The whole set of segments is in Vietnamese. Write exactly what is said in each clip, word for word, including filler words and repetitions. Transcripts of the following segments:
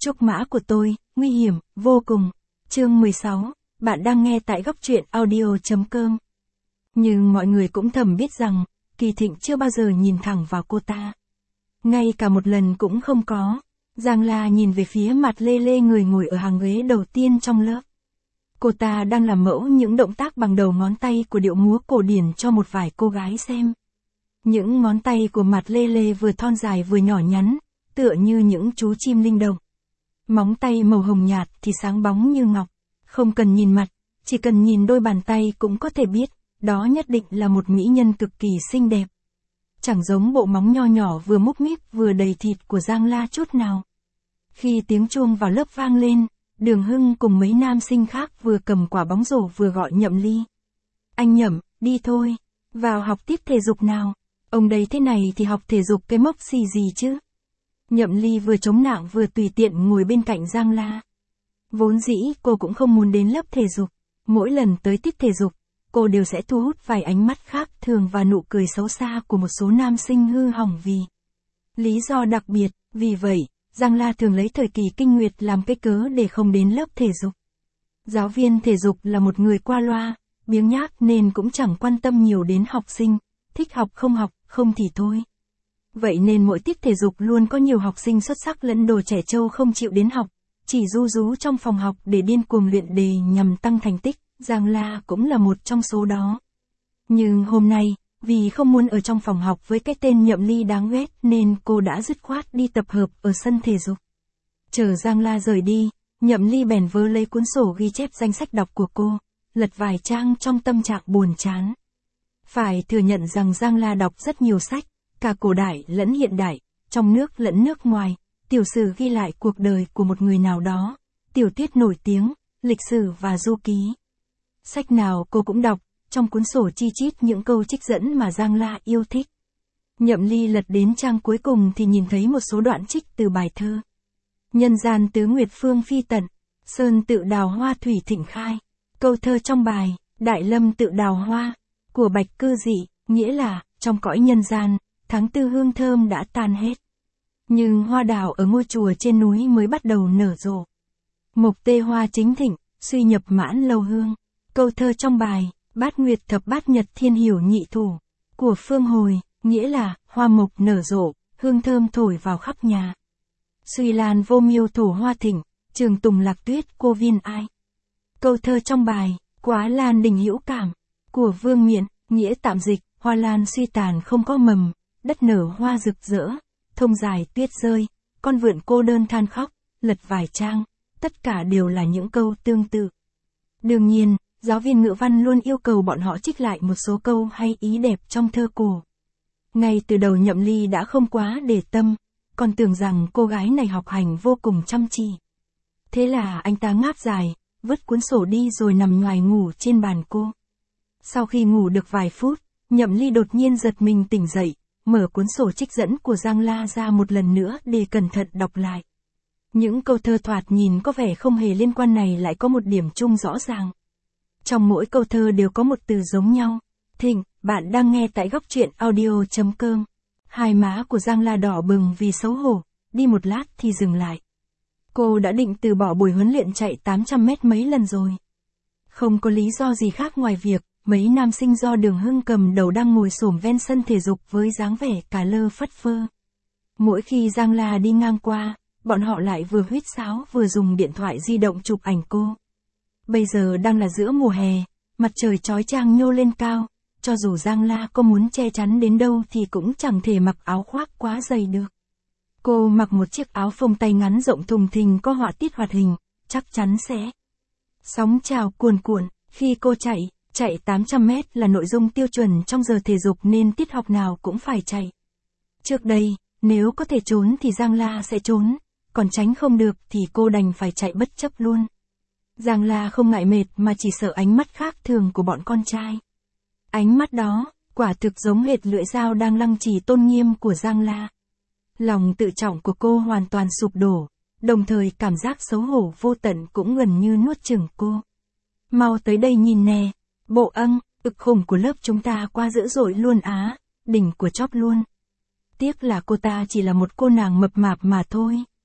Trúc mã của tôi, nguy hiểm, vô cùng. Chương mười sáu, bạn đang nghe tại góc truyện audio.com. Nhưng mọi người cũng thầm biết rằng, Kỳ Thịnh chưa bao giờ nhìn thẳng vào cô ta. Ngay cả một lần cũng không có. Giang La nhìn về phía mặt lê lê người ngồi ở hàng ghế đầu tiên trong lớp. Cô ta đang làm mẫu những động tác bằng đầu ngón tay của điệu múa cổ điển cho một vài cô gái xem. Những ngón tay của mặt lê lê vừa thon dài vừa nhỏ nhắn, tựa như những chú chim linh động. Móng tay màu hồng nhạt thì sáng bóng như ngọc. Không cần nhìn mặt, chỉ cần nhìn đôi bàn tay cũng có thể biết, đó nhất định là một mỹ nhân cực kỳ xinh đẹp. Chẳng giống bộ móng nho nhỏ vừa múc míp vừa đầy thịt của Giang La chút nào. Khi tiếng chuông vào lớp vang lên, Đường Hưng cùng mấy nam sinh khác vừa cầm quả bóng rổ vừa gọi Nhậm Ly. Anh Nhậm, đi thôi, vào học tiếp thể dục nào. Ông đây thế này thì học thể dục cái mốc xì gì chứ. Nhậm Ly vừa chống nạng vừa tùy tiện ngồi bên cạnh Giang La. Vốn dĩ cô cũng không muốn đến lớp thể dục. Mỗi lần tới tiết thể dục, cô đều sẽ thu hút vài ánh mắt khác thường và nụ cười xấu xa của một số nam sinh hư hỏng vì lý do đặc biệt. Vì vậy, Giang La thường lấy thời kỳ kinh nguyệt làm cái cớ để không đến lớp thể dục. Giáo viên thể dục là một người qua loa, biếng nhác nên cũng chẳng quan tâm nhiều đến học sinh, thích học không học, không thì thôi. Vậy nên mỗi tiết thể dục luôn có nhiều học sinh xuất sắc lẫn đồ trẻ trâu không chịu đến học, chỉ ru rú trong phòng học để điên cuồng luyện đề nhằm tăng thành tích. Giang La cũng là một trong số đó. Nhưng hôm nay, vì không muốn ở trong phòng học với cái tên Nhậm Ly đáng ghét nên cô đã dứt khoát đi tập hợp ở sân thể dục. Chờ Giang La rời đi, Nhậm Ly bèn vơ lấy cuốn sổ ghi chép danh sách đọc của cô, lật vài trang trong tâm trạng buồn chán. Phải thừa nhận rằng Giang La đọc rất nhiều sách, cả cổ đại lẫn hiện đại, trong nước lẫn nước ngoài, tiểu sử ghi lại cuộc đời của một người nào đó, tiểu thuyết nổi tiếng, lịch sử và du ký. Sách nào cô cũng đọc, trong cuốn sổ chi chít những câu trích dẫn mà Giang La yêu thích. Nhậm Ly lật đến trang cuối cùng thì nhìn thấy một số đoạn trích từ bài thơ. Nhân gian tứ nguyệt phương phi tận, sơn tự đào hoa thủy thịnh khai. Câu thơ trong bài, Đại lâm tự đào hoa, của Bạch Cư Dị, nghĩa là, trong cõi nhân gian, tháng tư hương thơm đã tan hết. Nhưng hoa đào ở ngôi chùa trên núi mới bắt đầu nở rộ. Mộc tê hoa chính thịnh, suy nhập mãn lâu hương. Câu thơ trong bài, Bát nguyệt thập bát nhật thiên hiểu nhị thủ, của Phương Hồi, nghĩa là, hoa mộc nở rộ, hương thơm thổi vào khắp nhà. Suy lan vô miêu thổ hoa thịnh, trường tùng lạc tuyết cô viên ai. Câu thơ trong bài, Quá lan đình hữu cảm, của Vương Miện, nghĩa tạm dịch, hoa lan suy tàn không có mầm, đất nở hoa rực rỡ, thông dài tuyết rơi, con vượn cô đơn than khóc, lật vài trang, tất cả đều là những câu tương tự. Đương nhiên, giáo viên ngữ văn luôn yêu cầu bọn họ trích lại một số câu hay ý đẹp trong thơ cổ. Ngay từ đầu Nhậm Ly đã không quá để tâm, còn tưởng rằng cô gái này học hành vô cùng chăm chỉ. Thế là anh ta ngáp dài, vứt cuốn sổ đi rồi nằm nhoài ngủ trên bàn cô. Sau khi ngủ được vài phút, Nhậm Ly đột nhiên giật mình tỉnh dậy, mở cuốn sổ trích dẫn của Giang La ra một lần nữa để cẩn thận đọc lại. Những câu thơ thoạt nhìn có vẻ không hề liên quan này lại có một điểm chung rõ ràng. Trong mỗi câu thơ đều có một từ giống nhau. Thịnh, bạn đang nghe tại góc truyện audio.com. Hai má của Giang La đỏ bừng vì xấu hổ, đi một lát thì dừng lại. Cô đã định từ bỏ buổi huấn luyện chạy tám trăm mét mấy lần rồi. Không có lý do gì khác ngoài việc, mấy nam sinh do Đường Hưng cầm đầu đang ngồi xổm ven sân thể dục với dáng vẻ cà lơ phất phơ. Mỗi khi Giang La đi ngang qua, bọn họ lại vừa huýt sáo vừa dùng điện thoại di động chụp ảnh cô. Bây giờ đang là giữa mùa hè, mặt trời chói chang nhô lên cao, cho dù Giang La có muốn che chắn đến đâu thì cũng chẳng thể mặc áo khoác quá dày được. Cô mặc một chiếc áo phông tay ngắn rộng thùng thình có họa tiết hoạt hình, chắc chắn sẽ sóng trào cuồn cuộn. Khi cô chạy, chạy tám trăm mét là nội dung tiêu chuẩn trong giờ thể dục nên tiết học nào cũng phải chạy. Trước đây, nếu có thể trốn thì Giang La sẽ trốn, còn tránh không được thì cô đành phải chạy bất chấp luôn. Giang La không ngại mệt mà chỉ sợ ánh mắt khác thường của bọn con trai. Ánh mắt đó, quả thực giống hệt lưỡi dao đang lăng trì tôn nghiêm của Giang La. Lòng tự trọng của cô hoàn toàn sụp đổ, đồng thời cảm giác xấu hổ vô tận cũng gần như nuốt chửng cô. Mau tới đây nhìn nè, bộ âng, ực khủng của lớp chúng ta qua dữ dội luôn á, đỉnh của chóp luôn. Tiếc là cô ta chỉ là một cô nàng mập mạp mà thôi.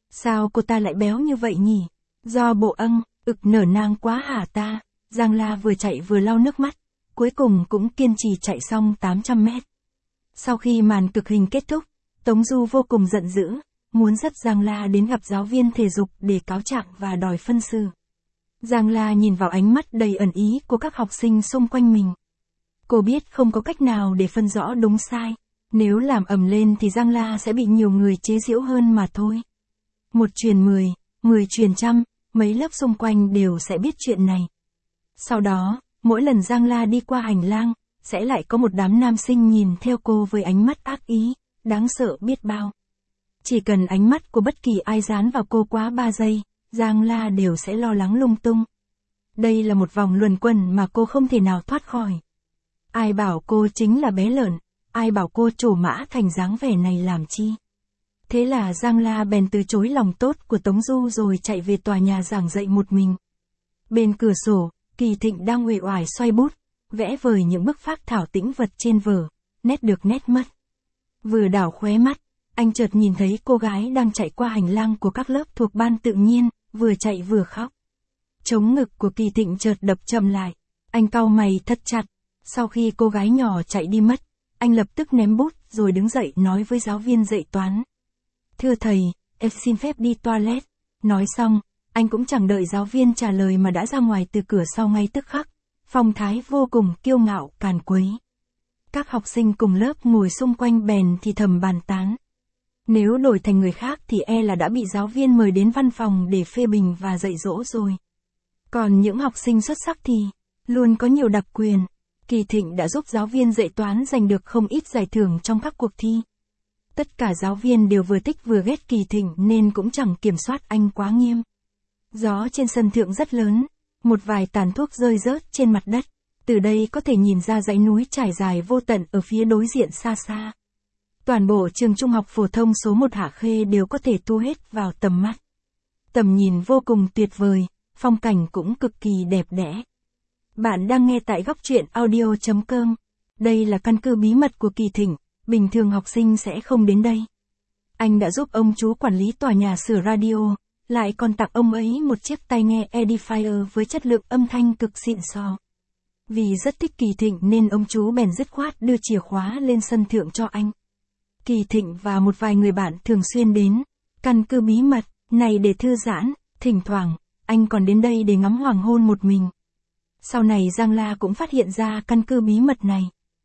Sao cô ta lại béo như vậy nhỉ? Do bộ âng, ực nở nang quá hả ta? Giang La vừa chạy vừa lau nước mắt, cuối cùng cũng kiên trì chạy xong tám trăm mét. Sau khi màn cực hình kết thúc, Tống Du vô cùng giận dữ, muốn dắt Giang La đến gặp giáo viên thể dục để cáo trạng và đòi phân xử. Giang La nhìn vào ánh mắt đầy ẩn ý của các học sinh xung quanh mình. Cô biết không có cách nào để phân rõ đúng sai, nếu làm ầm lên thì Giang La sẽ bị nhiều người chế giễu hơn mà thôi. Một truyền mười, mười truyền trăm, mấy lớp xung quanh đều sẽ biết chuyện này. Sau đó, mỗi lần Giang La đi qua hành lang, sẽ lại có một đám nam sinh nhìn theo cô với ánh mắt ác ý, đáng sợ biết bao. Chỉ cần ánh mắt của bất kỳ ai dán vào cô quá ba giây, Giang La đều sẽ lo lắng lung tung. Đây là một vòng luẩn quẩn mà cô không thể nào thoát khỏi. Ai bảo cô chính là bé lợn, ai bảo cô trổ mã thành dáng vẻ này làm chi. Thế là Giang La bèn từ chối lòng tốt của Tống Du rồi chạy về tòa nhà giảng dạy một mình. Bên cửa sổ, Kỳ Thịnh đang uể oải xoay bút, vẽ vời những bức phác thảo tĩnh vật trên vở, nét được nét mất. Vừa đảo khóe mắt, anh chợt nhìn thấy cô gái đang chạy qua hành lang của các lớp thuộc ban tự nhiên, vừa chạy vừa khóc. Trống ngực của Kỳ Thịnh chợt đập chậm lại, anh cau mày thắt chặt. Sau khi cô gái nhỏ chạy đi mất, anh lập tức ném bút rồi đứng dậy nói với giáo viên dạy toán. Thưa thầy, em xin phép đi toilet. Nói xong, anh cũng chẳng đợi giáo viên trả lời mà đã ra ngoài từ cửa sau ngay tức khắc. Phong thái vô cùng kiêu ngạo càn quấy. Các học sinh cùng lớp ngồi xung quanh bèn thì thầm bàn tán. Nếu đổi thành người khác thì e là đã bị giáo viên mời đến văn phòng để phê bình và dạy dỗ rồi. Còn những học sinh xuất sắc thì luôn có nhiều đặc quyền. Kỳ Thịnh đã giúp giáo viên dạy toán giành được không ít giải thưởng trong các cuộc thi. Tất cả giáo viên đều vừa thích vừa ghét Kỳ Thịnh nên cũng chẳng kiểm soát anh quá nghiêm. Gió trên sân thượng rất lớn, một vài tàn thuốc rơi rớt trên mặt đất, từ đây có thể nhìn ra dãy núi trải dài vô tận ở phía đối diện xa xa. Toàn bộ trường trung học phổ thông số một Hạ Khê đều có thể thu hết vào tầm mắt. Tầm nhìn vô cùng tuyệt vời, phong cảnh cũng cực kỳ đẹp đẽ. Bạn đang nghe tại góc truyện audio chấm com. Đây là căn cứ bí mật của Kỳ Thịnh, bình thường học sinh sẽ không đến đây. Anh đã giúp ông chú quản lý tòa nhà sửa radio, lại còn tặng ông ấy một chiếc tai nghe Edifier với chất lượng âm thanh cực xịn sò. Vì rất thích Kỳ Thịnh nên ông chú bèn dứt khoát đưa chìa khóa lên sân thượng cho anh. Kỳ Thịnh và một vài người bạn thường xuyên đến căn cứ bí mật này để thư giãn, thỉnh thoảng, anh còn đến đây để ngắm hoàng hôn một mình. Sau này Giang La cũng phát hiện ra căn cứ bí mật này.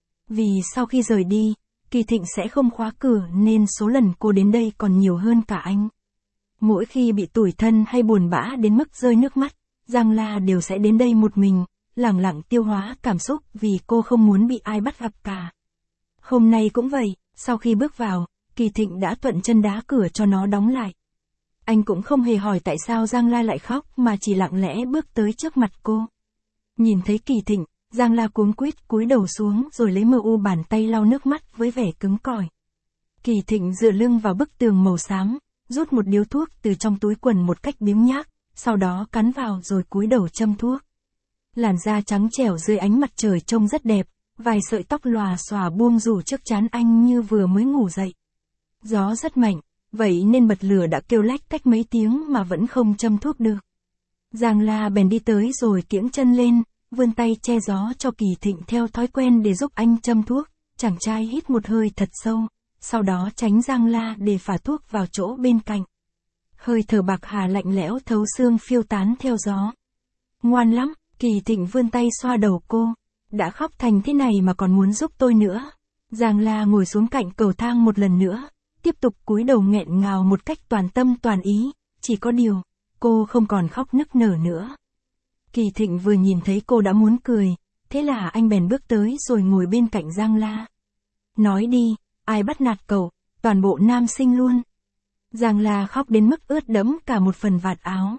Vì sau khi rời đi, Kỳ Thịnh sẽ không khóa cửa nên số lần cô đến đây còn nhiều hơn cả anh. Mỗi khi bị tủi thân hay buồn bã đến mức rơi nước mắt, Giang La đều sẽ đến đây một mình, lẳng lặng tiêu hóa cảm xúc vì cô không muốn bị ai bắt gặp cả. Hôm nay cũng vậy, sau khi bước vào, Kỳ Thịnh đã thuận chân đá cửa cho nó đóng lại. Anh cũng không hề hỏi tại sao Giang La lại khóc mà chỉ lặng lẽ bước tới trước mặt cô. Nhìn thấy Kỳ Thịnh, Giang La cuống quýt cúi đầu xuống rồi lấy mờ u bàn tay lau nước mắt với vẻ cứng cỏi. Kỳ Thịnh dựa lưng vào bức tường màu xám, rút một điếu thuốc từ trong túi quần một cách biếng nhác, sau đó cắn vào rồi cúi đầu châm thuốc. Làn da trắng trẻo dưới ánh mặt trời trông rất đẹp, vài sợi tóc lòa xòa buông rủ trước trán anh như vừa mới ngủ dậy. Gió rất mạnh, vậy nên bật lửa đã kêu lách cách mấy tiếng mà vẫn không châm thuốc được. Giang La bèn đi tới rồi kiễng chân lên, vươn tay che gió cho Kỳ Thịnh theo thói quen để giúp anh châm thuốc. Chàng trai hít một hơi thật sâu, sau đó tránh Giang La để phả thuốc vào chỗ bên cạnh. Hơi thở bạc hà lạnh lẽo thấu xương phiêu tán theo gió. Ngoan lắm, Kỳ Thịnh vươn tay xoa đầu cô. Đã khóc thành thế này mà còn muốn giúp tôi nữa. Giang La ngồi xuống cạnh cầu thang một lần nữa, tiếp tục cúi đầu nghẹn ngào một cách toàn tâm toàn ý, chỉ có điều, cô không còn khóc nức nở nữa. Kỳ Thịnh vừa nhìn thấy cô đã muốn cười, thế là anh bèn bước tới rồi ngồi bên cạnh Giang La. Nói đi, ai bắt nạt cậu, toàn bộ nam sinh luôn. Giang La khóc đến mức ướt đẫm cả một phần vạt áo.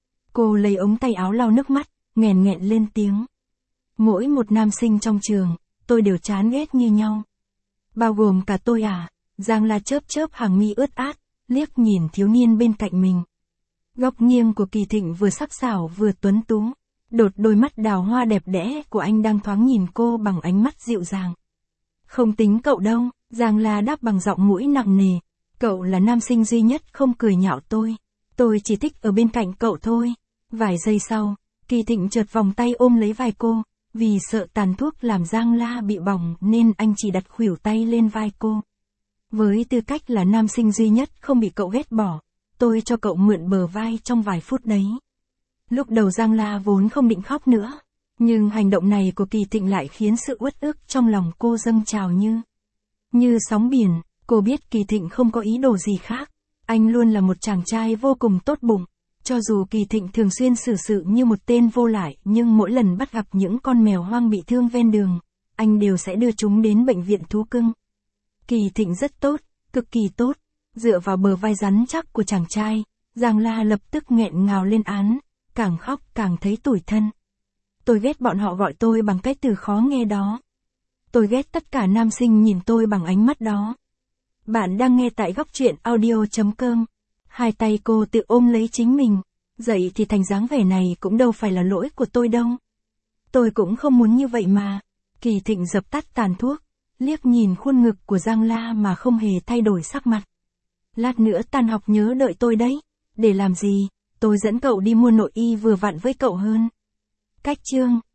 Cô lấy ống tay áo lau nước mắt, nghẹn nghẹn lên tiếng. Mỗi một nam sinh trong trường, tôi đều chán ghét như nhau. Bao gồm cả tôi à? Giang La chớp chớp hàng mi ướt át, liếc nhìn thiếu niên bên cạnh mình. Góc nghiêng của Kỳ Thịnh vừa sắc sảo vừa tuấn tú. Đột đôi mắt đào hoa đẹp đẽ của anh đang thoáng nhìn cô bằng ánh mắt dịu dàng. Không tính cậu đâu, Giang La đáp bằng giọng mũi nặng nề. Cậu là nam sinh duy nhất không cười nhạo tôi. Tôi chỉ thích ở bên cạnh cậu thôi. Vài giây sau, Kỳ Thịnh chợt vòng tay ôm lấy vai cô. Vì sợ tàn thuốc làm Giang La bị bỏng nên anh chỉ đặt khuỷu tay lên vai cô. Với tư cách là nam sinh duy nhất không bị cậu ghét bỏ, tôi cho cậu mượn bờ vai trong vài phút đấy. Lúc đầu Giang La vốn không định khóc nữa, nhưng hành động này của Kỳ Thịnh lại khiến sự uất ức trong lòng cô dâng trào như như sóng biển. Cô biết Kỳ Thịnh không có ý đồ gì khác. Anh luôn là một chàng trai vô cùng tốt bụng. Cho dù Kỳ Thịnh thường xuyên xử sự như một tên vô lại, nhưng mỗi lần bắt gặp những con mèo hoang bị thương ven đường, anh đều sẽ đưa chúng đến bệnh viện thú cưng. Kỳ Thịnh rất tốt, cực kỳ tốt. Dựa vào bờ vai rắn chắc của chàng trai, Giang La lập tức nghẹn ngào lên án, càng khóc càng thấy tủi thân. Tôi ghét bọn họ gọi tôi bằng cái từ khó nghe đó. Tôi ghét tất cả nam sinh nhìn tôi bằng ánh mắt đó. Bạn đang nghe tại góc truyện audio chấm com. Hai tay cô tự ôm lấy chính mình. Dậy thì thành dáng vẻ này cũng đâu phải là lỗi của tôi đâu. Tôi cũng không muốn như vậy mà. Kỳ Thịnh dập tắt tàn thuốc, liếc nhìn khuôn ngực của Giang La mà không hề thay đổi sắc mặt. Lát nữa tan học nhớ đợi tôi đấy. Để làm gì? Tôi dẫn cậu đi mua nội y vừa vặn với cậu hơn. Cách chương